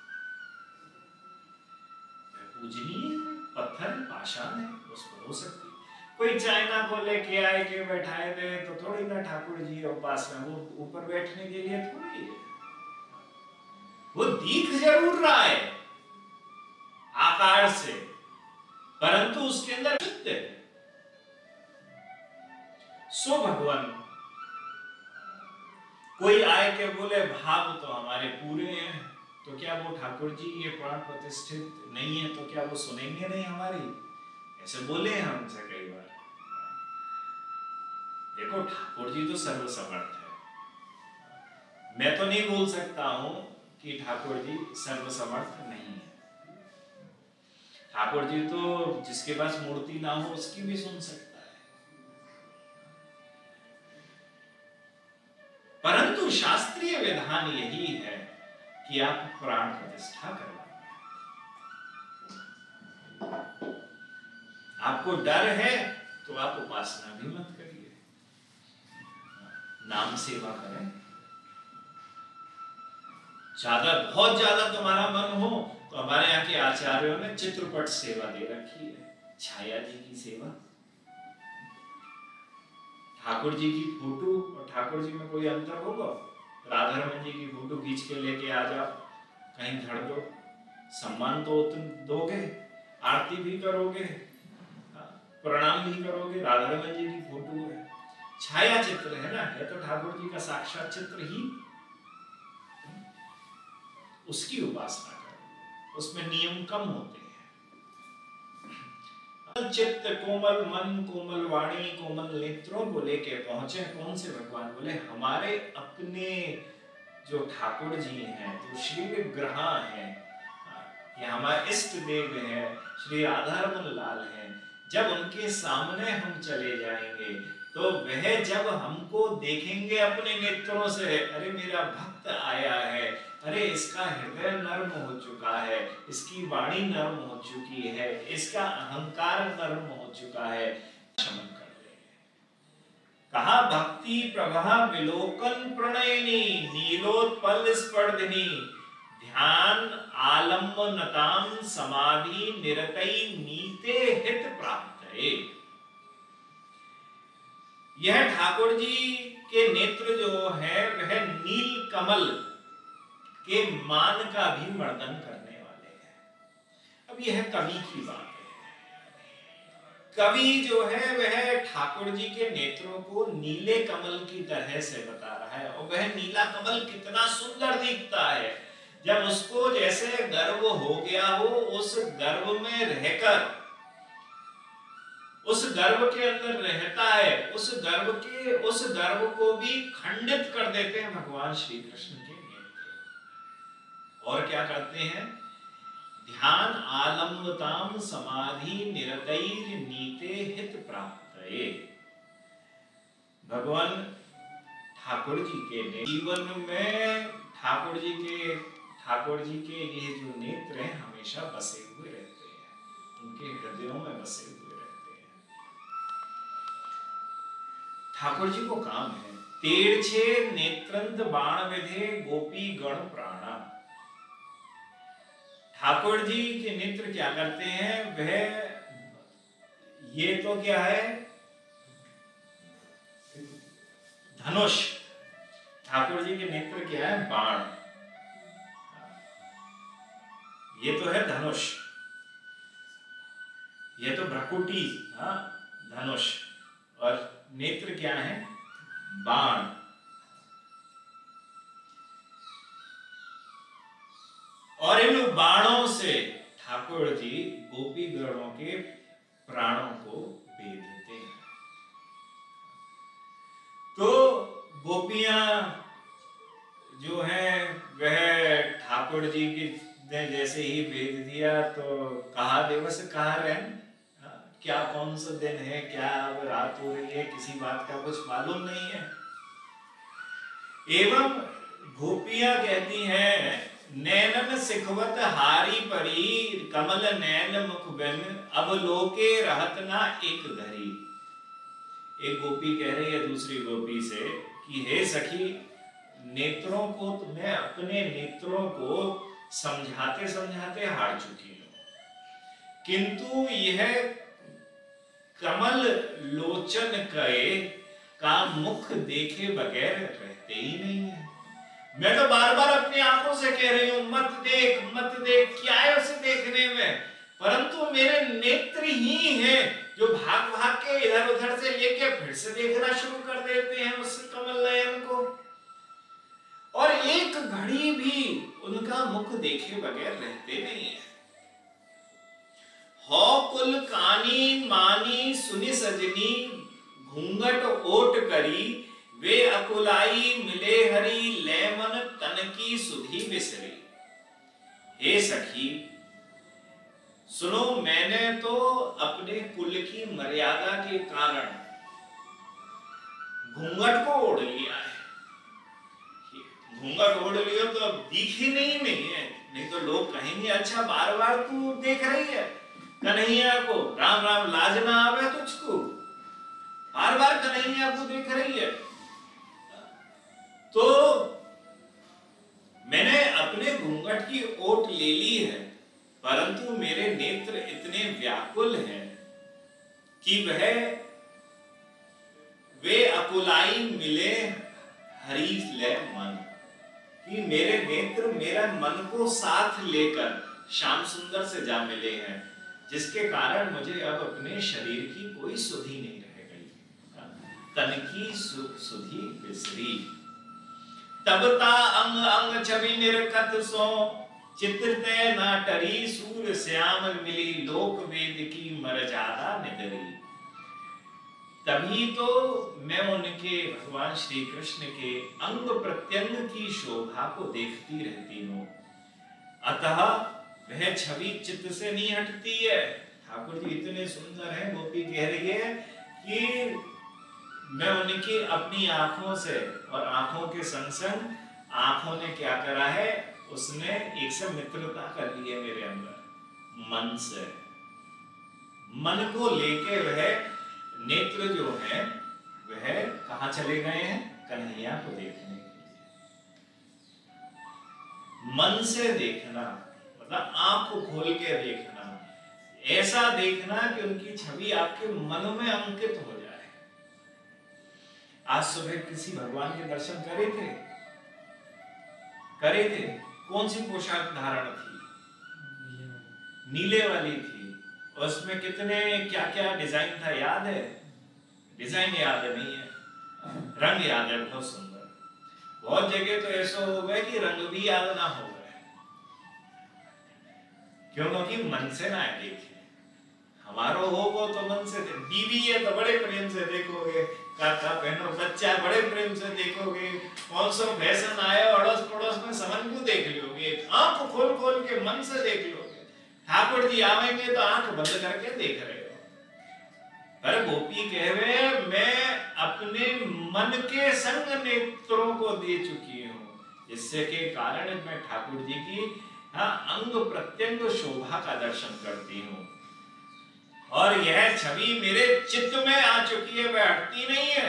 पूजनीय पत्थर पाषाण है, उस पर हो सकती। कोई चाइना को लेके आए के बैठाए थे तो थोड़ी ना ठाकुर जी उपासना, वो ऊपर बैठने के लिए थोड़ी है, वो दिख जरूर रहा है आकार से, परंतु उसके अंदर चित्त है। सो भगवान कोई आए के बोले भाव तो हमारे पूरे हैं, तो क्या वो ठाकुर जी ये प्राण प्रतिष्ठित नहीं है तो क्या वो सुनेंगे नहीं हमारी? ऐसे बोले हैं हमसे कई बार। देखो ठाकुर जी तो सर्वसमर्थ है, मैं तो नहीं बोल सकता हूं कि ठाकुर जी सर्वसमर्थ नहीं है। ठाकुर जी तो जिसके पास मूर्ति ना हो उसकी भी सुन सकता है, परंतु शास्त्रीय विधान यही है कि आप प्राण प्रतिष्ठा करवाएं। आपको डर है तो आप उपासना भी मत करिए, नाम सेवा करें। ज्यादा बहुत ज्यादा तुम्हारा मन हो तो हमारे यहाँ के आचार्यों ने चित्रपट सेवा दे रखी है, छाया जी की सेवा। ठाकुर जी की फोटो और ठाकुर जी में कोई अंतर होगा? राधा रमन जी की फोटो खींच के लेके आ जाओ, कहीं धर दो, सम्मान तो तुम दोगे, आरती भी करोगे, प्रणाम भी करोगे, राधा रमन जी की फोटो है, छाया चित्र है ना, है तो ठाकुर जी का साक्षात चित्र ही, उसकी उपासना करो, उसमें नियम कम होते हैं। चित्त कोमल मन, कोमल वाणी, कोमल नेत्रों को लेके पहुंचे कौन से भगवान? बोले हमारे अपने जो ठाकुर जी हैं, जो श्री विग्रह हैं, ये हमारे इष्ट देव हैं, श्री राधा रमन लाल हैं। जब उनके सामने हम चले जाएंगे तो वह जब हमको देखेंगे अपने नेत्रों से, अरे मेरा भक्त आया है, अरे इसका हृदय नर्म हो चुका है, इसकी वाणी नर्म हो चुकी है, इसका अहंकार नर्म हो चुका है, शमन कर देंगे। कहा भक्ति प्रभा विलोकन प्रणयनी नीलोत्पल स्पर्धिनी ध्यान आलम्बनताम समाधि निरतई नीते हित प्राप्त है। यह ठाकुर जी के नेत्र जो है वह नील कमल के मान का भी मर्दन करने वाले हैं। अब यह कवि की बात है। कवि जो है वह ठाकुर जी के नेत्रों को नीले कमल की तरह से बता रहा है, और वह नीला कमल कितना सुंदर दिखता है जब उसको जैसे गर्व हो गया हो, उस गर्व में रहकर, उस गर्व के अंदर रहता है, उस गर्व के उस गर्व को भी खंडित कर देते हैं भगवान श्री कृष्ण के नेत्र। और क्या करते हैं? ध्यान आलम्बताम समाधि निरतैर नीते हित प्राप्तये। भगवान ठाकुर जी के जीवन में ठाकुर जी के ठाकुर जी के ये जो नेत्र हैं हमेशा बसे हुए रहते हैं, उनके हृदयों में बसे हुए रहते हैं। ठाकुर जी को काम है तेरछे नेत्रंत बाण विधे गोपी गण प्राणा। ठाकुर जी के नेत्र क्या करते हैं? वह ये तो क्या है? धनुष। ठाकुर जी के नेत्र क्या है? बाण। ये तो है धनुष, ये तो भ्रकुटी, हाँ धनुष, और नेत्र क्या है? बाण। और इन बाणों से ठाकुर जी गोपी गणों के प्राणों को भेदते हैं। तो गोपियां जो है वह ठाकुर जी की ने जैसे ही भेज दिया तो कहा दिवस कहा रहन, क्या कौन सा दिन है, क्या अब रात हो रही है, किसी बात का कुछ मालूम नहीं है। एवं गोपियां कहती हैं नैनन सिखवत हारी परी कमल नैन मुख बिन अब लोके रहत ना एक धरी। एक गोपी कह रही है दूसरी गोपी से कि हे सखी, नेत्रों को तुम्हें अपने नेत्रों को समझाते समझाते हार चुकी हूं, किंतु यह कमल लोचन के का मुख देखे बगैर रहते ही नहीं है। मैं तो बार बार अपनी आंखों से कह रही हूं मत देख मत देख, क्या है उसे देखने में, परंतु मेरे नेत्र ही हैं जो भाग भाग के इधर उधर से लेके फिर से देखना शुरू कर देते हैं उस कमल नयन को, और एक घड़ी भी उनका मुख देखे बगैर रहते नहीं है। हो कुल कानी मानी सुनी सजनी घूंघट ओट करी वे अकुलाई मिले हरी ले मन तन की सुधी बिसरी। हे सखी सुनो, मैंने तो अपने कुल की मर्यादा के कारण घूंघट को ओढ़ लिया है। घूंघट ओढ़ लिया तो अब दिख ही नहीं नहीं है, नहीं तो लोग कहेंगे अच्छा बार बार तू देख रही है कन्हैया को, राम राम लाज ना आवे तुझको, बार बार कन्हैया को देख रही है। तो मैंने अपने घूंघट की ओट ले ली है, परंतु मेरे नेत्र इतने व्याकुल हैं कि वह वे अकुलाई मिले हरी ले मन, कि मेरे नेत्र मेरा मन को साथ लेकर श्याम सुंदर से जा मिले हैं, जिसके कारण मुझे अब अपने शरीर की कोई सुधि नहीं रह गई, तन की सु, सुधि बिसरी। तबता अंग अंग छवि निरखत सो चित्रते ना टरी सूर श्याम मिली लोक वेद की मर्यादा निदरी। तभी तो मैं उनके भगवान श्री कृष्ण के अंग प्रत्यंग की शोभा को देखती रहती हूँ, अतः वह छवि चित्त से नहीं हटती है। ठाकुर जी इतने सुंदर हैं, गोपी कह रही है कि मैं उनकी अपनी आंखों से और आंखों के संग संग आंखों ने क्या करा है, उसने एक से मित्रता कर ली है मेरे अंदर मन से। मन को लेके वह नेत्र जो है वह कहाँ चले गए हैं? कन्हैया को देखने के लिए। मन से देखना मतलब आंख खोल के देखना, ऐसा देखना कि उनकी छवि आपके मन में अंकित हो जाए। आज सुबह किसी भगवान के दर्शन करे थे? करे थे? कौन सी पोशाक धारण थी? नीले वाली थी। और उसमें कितने क्या क्या डिजाइन था याद है? डिजाइन याद नहीं है, रंग याद है, बहुत सुंदर। बहुत जगह तो ऐसा हो गया कि रंग भी याद ना हो गए, क्यों? क्योंकि मन से ना देखे। हमारो हो वो तो मन से, बीवी है तो बड़े प्रेम से देखोगे, काका बहनों बच्चा बड़े प्रेम से देखोगे, कौन सा फैशन आया अड़ोस पड़ोस में समन को देख लोगे, आंख खोल खोल के मन से देख लोगे। ठाकुर जी आवेंगे तो आंख बंद करके देख रहे हो। पर गोपी कहवे मैं अपने मन के संग नेत्रों को दे चुकी हूँ, जिससे के कारण मैं ठाकुर जी की हाँ अंग प्रत्यंग शोभा का दर्शन करती हूँ। और यह छवि मेरे चित्त में आ चुकी है, वह हटती नहीं है।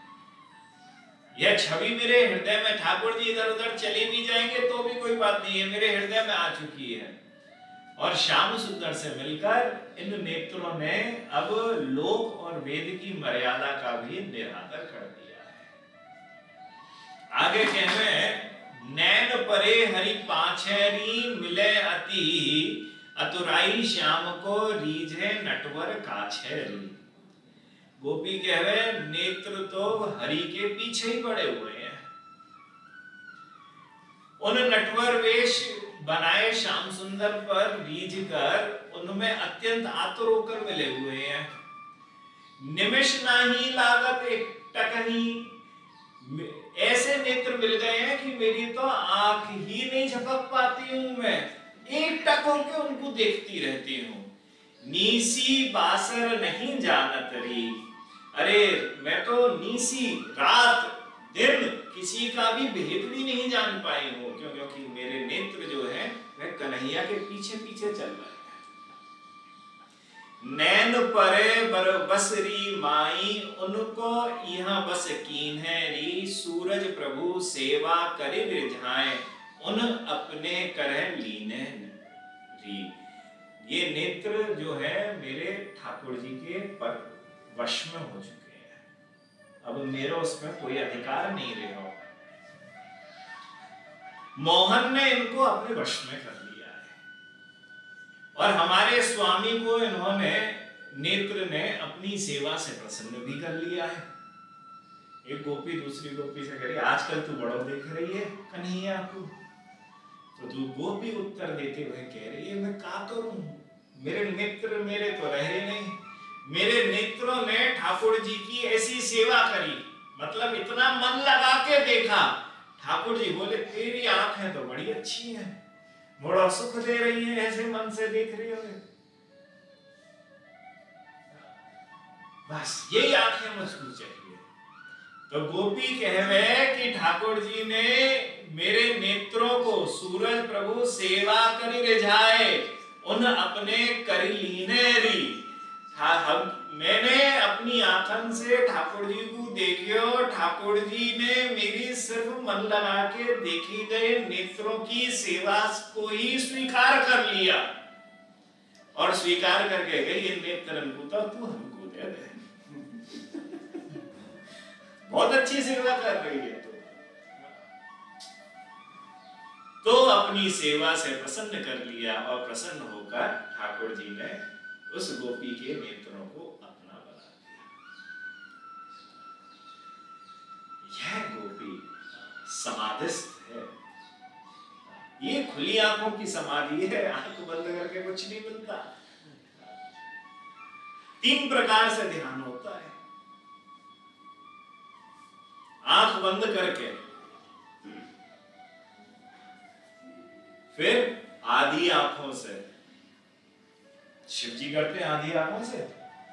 यह छवि मेरे हृदय में, ठाकुर जी इधर उधर चले भी जाएंगे तो भी कोई बात नहीं है, मेरे हृदय में आ चुकी है। और श्याम सुंदर से मिलकर इन नेत्रों ने अब लोक और वेद की मर्यादा का भी निरादर कर दिया है। आगे कहवे नैन परे हरि पाछरी मिले अति, अतुराई श्याम को रीझे नटवर काछेरी। गोपी कहवे नेत्र तो हरि के पीछे ही पड़े हुए हैं। उन नटवर वेश बनाए श्याम सुंदर पर रीझ कर उनमें अत्यंत आतुर होकर मिले हुए हैं। निमिष नहीं लागत एक टकही, ऐसे नेत्र मिल गए हैं कि मेरी तो आंख ही नहीं झपक पाती हूं, मैं एक टक होकर उनको देखती रहती हूँ। नीसी बासर नहीं जानत री, अरे मैं तो नीसी रात दिन किसी का भी भेद भी नहीं जान पाई हूँ, क्यों? क्योंकि मेरे नेत्र जो है वह कन्हैया के पीछे पीछे चल रहे हैं। नैन परे बर बसरी माई, उनको यहाँ बस कीन है री, सूरज प्रभु सेवा करे रिझाए, उन अपने करह लीने री। ये नेत्र जो है मेरे ठाकुर जी के पर वश में हो चुके हैं, अब मेरा उसमें कोई अधिकार नहीं रहा। मोहन ने इनको अपने वश में कर लिया है, और हमारे स्वामी को इन्होंने नेत्र ने अपनी सेवा से प्रसन्न भी कर लिया है। एक गोपी दूसरी गोपी से कह रही आजकल तू बड़ा देख रही है कन्हैया को, तो तू गोपी उत्तर देते हुए कह रही है मैं क्या करूं, मेरे नेत्र मेरे तो रहे नहीं, मेरे नेत्रों ने ठाकुर जी की ऐसी सेवा करी, मतलब इतना मन लगा के देखा। ठाकुर जी बोले तेरी आंखें तो बड़ी अच्छी हैं, बड़ा सुख दे रही है, ऐसे मन से देख रही हो, बस यही आंखें मुझको चाहिए। तो गोपी कहवे कि ठाकुर जी ने मेरे नेत्रों को सूरज प्रभु सेवा करी रिझाए, उन अपने करी लीने री। हम मैंने अपनी आंखन से ठाकुर जी को देखियो, ठाकुर जी ने मेरी सिर्फ मन लगा के देखी गए नेत्रों की सेवा को ही स्वीकार कर लिया, और स्वीकार करके गई ये नेत्र तो तू हमको दे दे, बहुत अच्छी सेवा कर रही है तो तो अपनी सेवा से प्रसन्न कर लिया, और प्रसन्न होकर ठाकुर जी ने उस गोपी के नेत्रों को अपना बना दिया। यह गोपी समाधिस्थ है, ये खुली आंखों की समाधि है, आंख बंद करके कुछ नहीं मिलता। तीन प्रकार से ध्यान होता है, आंख बंद करके, फिर आधी आंखों से, शिव जी करते हैं आधी आंखों से,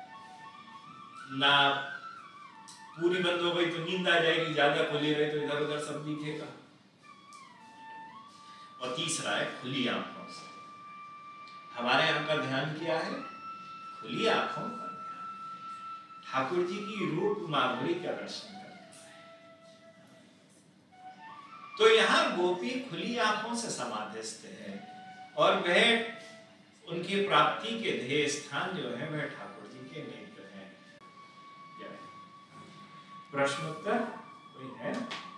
ना पूरी बंद हो गई तो नींद आ जाएगी, ज्यादा खुली रहे तो इधर उधर सब दिखेगा। और तीसरा है खुली आंखों से। हमारे यहाँ का ध्यान क्या है? खुली आंखों का ध्यान। ठाकुर जी की रूप माधुरी का दर्शन करते हैं। तो यहाँ गोपी खुली आंखों से समाधिस्थ है और वह उनकी प्राप्ति के ध्येय स्थान जो है वह ठाकुर जी के नेत्र हैं। प्रश्नोत्तर कोई है?